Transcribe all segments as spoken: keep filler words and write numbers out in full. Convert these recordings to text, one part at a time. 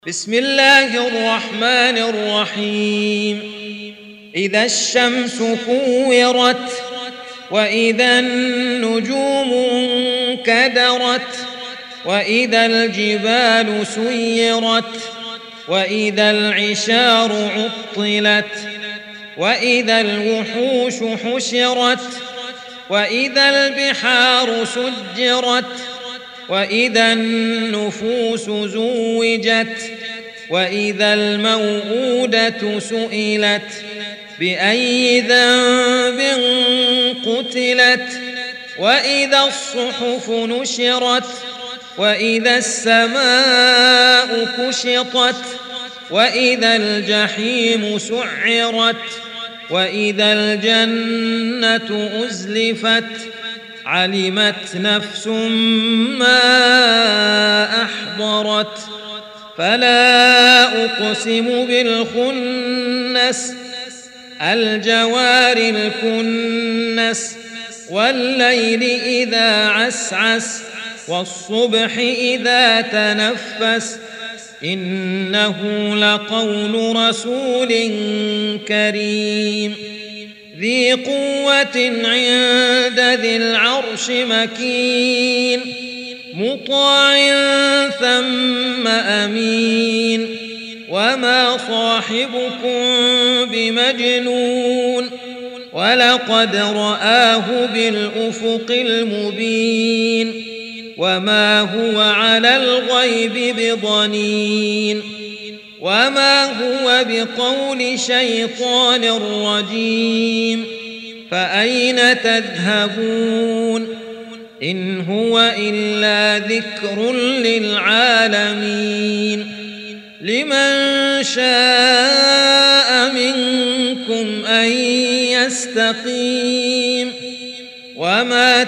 بسم الله الرحمن الرحيم. إذا الشمس كورت وإذا النجوم انكدرت وإذا الجبال سيرت وإذا العشار عطلت وإذا الوحوش حشرت وإذا البحار سجرت وإذا النفوس زوجت وإذا الموءودة سئلت بأي ذنب قتلت وإذا الصحف نشرت وإذا السماء كشطت وإذا الجحيم سعرت وإذا الجنة أزلفت علمت نفس ما أحضرت فلا أقسم بالخنس الجوار الكنس والليل إذا عسعس والصبح إذا تنفس إنه لقول رسول كريم ذي قوة عند ذي العرش مكين مطاع ثم أمين وما صاحبكم بمجنون ولقد رآه بالأفق المبين وما هو على الغيب بضنين وما هو بقول شيطان رجيم فأين تذهبون إن هو إلا ذكر للعالمين لمن شاء منكم أن يستقيم وما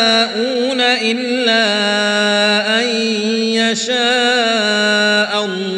تشاءون إلا أن يشاء الله